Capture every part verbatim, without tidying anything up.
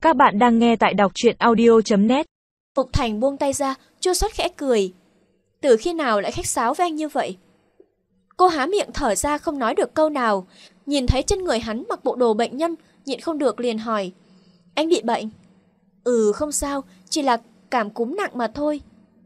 Các bạn đang nghe tại đọc truyện audio chấm net. Mục Thành buông tay ra, chua xót khẽ cười. Từ khi nào lại khách sáo với anh như vậy? Cô há miệng thở ra không nói được câu nào. Nhìn thấy trên người hắn mặc bộ đồ bệnh nhân, nhịn không được liền hỏi. Anh bị bệnh? Ừ không sao, chỉ là cảm cúm nặng mà thôi.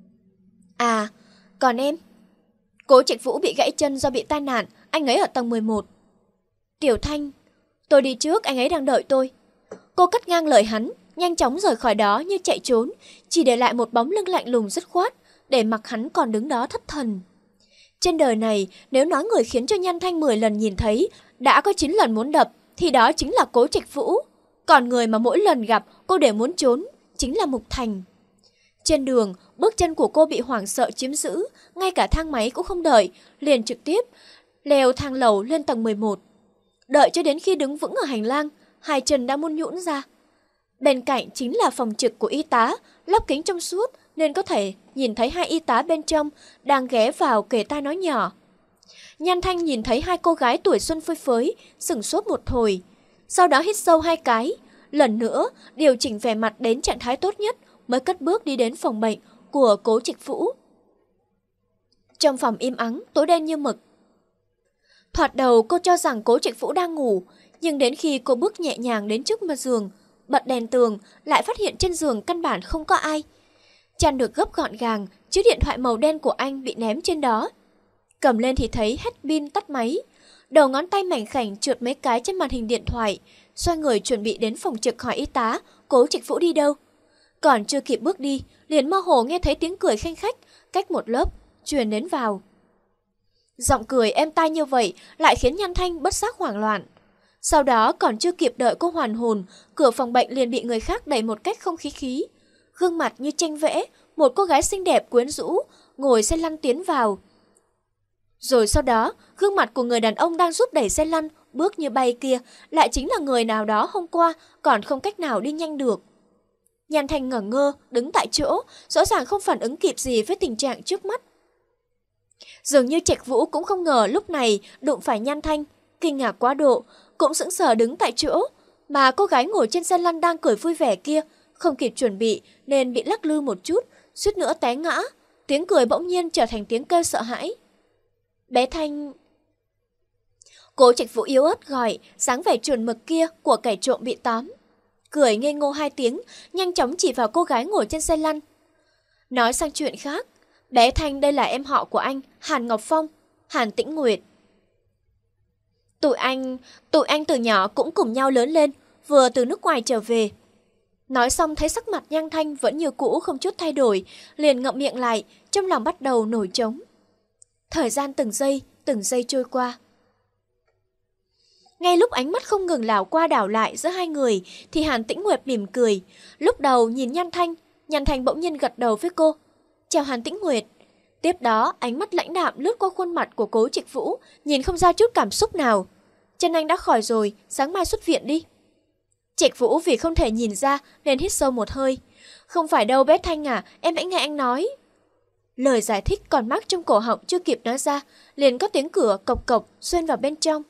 À, còn em? Cố Trạch Vũ bị gãy chân do bị tai nạn, anh ấy ở tầng mười một. Tiểu Thanh, tôi đi trước, anh ấy đang đợi tôi. Cô cắt ngang lời hắn, nhanh chóng rời khỏi đó như chạy trốn, chỉ để lại một bóng lưng lạnh lùng dứt khoát, để mặc hắn còn đứng đó thất thần. Trên đời này, nếu nói người khiến cho Nhan Thanh mười lần nhìn thấy, đã có chín lần muốn đập, thì đó chính là Cố Trạch Vũ. Còn người mà mỗi lần gặp cô đều muốn trốn, chính là Mục Thành. Trên đường, bước chân của cô bị hoảng sợ chiếm giữ, ngay cả thang máy cũng không đợi, liền trực tiếp leo thang lầu lên tầng mười một. Đợi cho đến khi đứng vững ở hành lang, hai chân đã muốn nhũn ra. Bên cạnh chính là phòng trực của y tá, lắp kính trong suốt nên có thể nhìn thấy hai y tá bên trong đang ghé vào kề tai nói nhỏ. Nhan Thanh nhìn thấy hai cô gái tuổi xuân phơi phới, sửng sốt một hồi. Sau đó hít sâu hai cái, lần nữa điều chỉnh vẻ mặt đến trạng thái tốt nhất mới cất bước đi đến phòng bệnh của Cố Trạch Vũ. Trong phòng im ắng, tối đen như mực. Thoạt đầu cô cho rằng Cố Trạch Vũ đang ngủ, nhưng đến khi cô bước nhẹ nhàng đến trước mặt giường, bật đèn tường, lại phát hiện trên giường căn bản không có ai. Chăn được gấp gọn gàng, chiếc điện thoại màu đen của anh bị ném trên đó. Cầm lên thì thấy hết pin tắt máy. Đầu ngón tay mảnh khảnh trượt mấy cái trên màn hình điện thoại, xoay người chuẩn bị đến phòng trực hỏi y tá Cố Trạch Vũ đi đâu. Còn chưa kịp bước đi, liền mơ hồ nghe thấy tiếng cười khanh khách cách một lớp truyền đến vào. Giọng cười êm tai như vậy lại khiến Nhan Thanh bất giác hoảng loạn. Sau đó còn chưa kịp đợi cô hoàn hồn, cửa phòng bệnh liền bị người khác đẩy một cách không khí khí. Gương mặt như tranh vẽ, một cô gái xinh đẹp quyến rũ ngồi xe lăn tiến vào. Rồi sau đó, gương mặt của người đàn ông đang giúp đẩy xe lăn bước như bay kia lại chính là người nào đó hôm qua còn không cách nào đi nhanh được. Nhan Thanh ngẩn ngơ đứng tại chỗ, rõ ràng không phản ứng kịp gì với tình trạng trước mắt. Dường như Trạch Vũ cũng không ngờ lúc này đụng phải Nhan Thanh, kinh ngạc quá độ, cũng sững sờ đứng tại chỗ, mà cô gái ngồi trên xe lăn đang cười vui vẻ kia không kịp chuẩn bị nên bị lắc lư một chút, suýt nữa té ngã, tiếng cười bỗng nhiên trở thành tiếng kêu sợ hãi. Bé Thanh... Cố Trạch Vũ yếu ớt gọi dáng vẻ chuẩn mực kia của kẻ trộm bị tóm. Cười ngây ngô hai tiếng, nhanh chóng chỉ vào cô gái ngồi trên xe lăn. Nói sang chuyện khác, bé Thanh đây là em họ của anh, Hàn Ngọc Phong, Hàn Tĩnh Nguyệt. Tụi anh, tụi anh từ nhỏ cũng cùng nhau lớn lên, vừa từ nước ngoài trở về. Nói xong thấy sắc mặt Nhan Thanh vẫn như cũ không chút thay đổi, liền ngậm miệng lại, trong lòng bắt đầu nổi trống. Thời gian từng giây, từng giây trôi qua. Ngay lúc ánh mắt không ngừng đảo qua đảo lại giữa hai người, thì Hàn Tĩnh Nguyệt mỉm cười. Lúc đầu nhìn Nhan Thanh, Nhan Thanh bỗng nhiên gật đầu với cô. Chào Hàn Tĩnh Nguyệt. Tiếp đó, ánh mắt lãnh đạm lướt qua khuôn mặt của Cố Trạch Vũ, nhìn không ra chút cảm xúc nào. Chân anh đã khỏi rồi, sáng mai xuất viện đi. Trạch Vũ vì không thể nhìn ra nên hít sâu một hơi. Không phải đâu bé Thanh à, em hãy nghe anh nói. Lời giải thích còn mắc trong cổ họng chưa kịp nói ra, liền có tiếng cửa cộc cộc xuyên vào bên trong.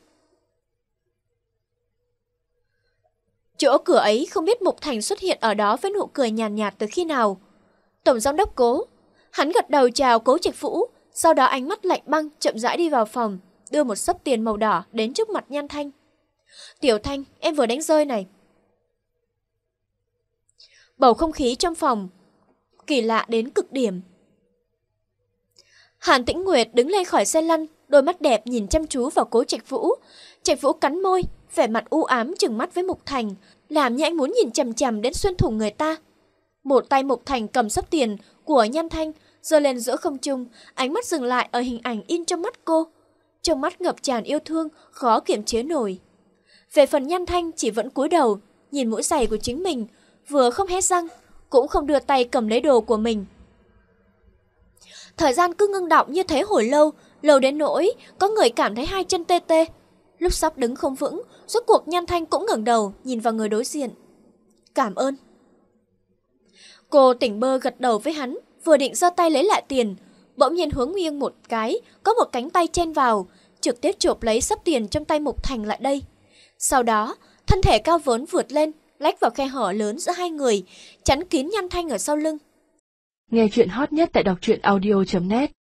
Chỗ cửa ấy không biết Mục Thành xuất hiện ở đó với nụ cười nhàn nhạt, nhạt từ khi nào. Tổng giám đốc Cố. Hắn gật đầu chào Cố Trạch Vũ, sau đó ánh mắt lạnh băng chậm rãi đi vào phòng, đưa một xấp tiền màu đỏ đến trước mặt Nhan Thanh. Tiểu Thanh, em vừa đánh rơi này. Bầu không khí trong phòng kỳ lạ đến cực điểm. Hàn Tĩnh Nguyệt đứng lên khỏi xe lăn, đôi mắt đẹp nhìn chăm chú vào Cố Trạch Vũ. Trạch Vũ cắn môi, vẻ mặt u ám trừng mắt với Mục Thành, làm như anh muốn nhìn chằm chằm đến xuyên thủng người ta. Một tay Mục Thành cầm xấp tiền của Nhan Thanh, giơ lên giữa không trung, ánh mắt dừng lại ở hình ảnh in trong mắt cô. Trong mắt ngập tràn yêu thương, khó kiềm chế nổi. Về phần Nhan Thanh chỉ vẫn cúi đầu, nhìn mũi giày của chính mình, vừa không hé răng, cũng không đưa tay cầm lấy đồ của mình. Thời gian cứ ngưng đọng như thế hồi lâu, lâu đến nỗi có người cảm thấy hai chân tê tê. Lúc sắp đứng không vững, rốt cuộc Nhan Thanh cũng ngẩng đầu nhìn vào người đối diện. Cảm ơn. Cô tỉnh bơ gật đầu với hắn, vừa định giơ tay lấy lại tiền, bỗng nhiên hướng nghiêng một cái, có một cánh tay chen vào, trực tiếp chộp lấy xấp tiền trong tay Mục Thành lại đây. Sau đó, thân thể cao vốn vượt lên, lách vào khe hở lớn giữa hai người, chắn kín Nhan Thanh ở sau lưng. Nghe chuyện hot nhất tại đọc truyện audio chấm net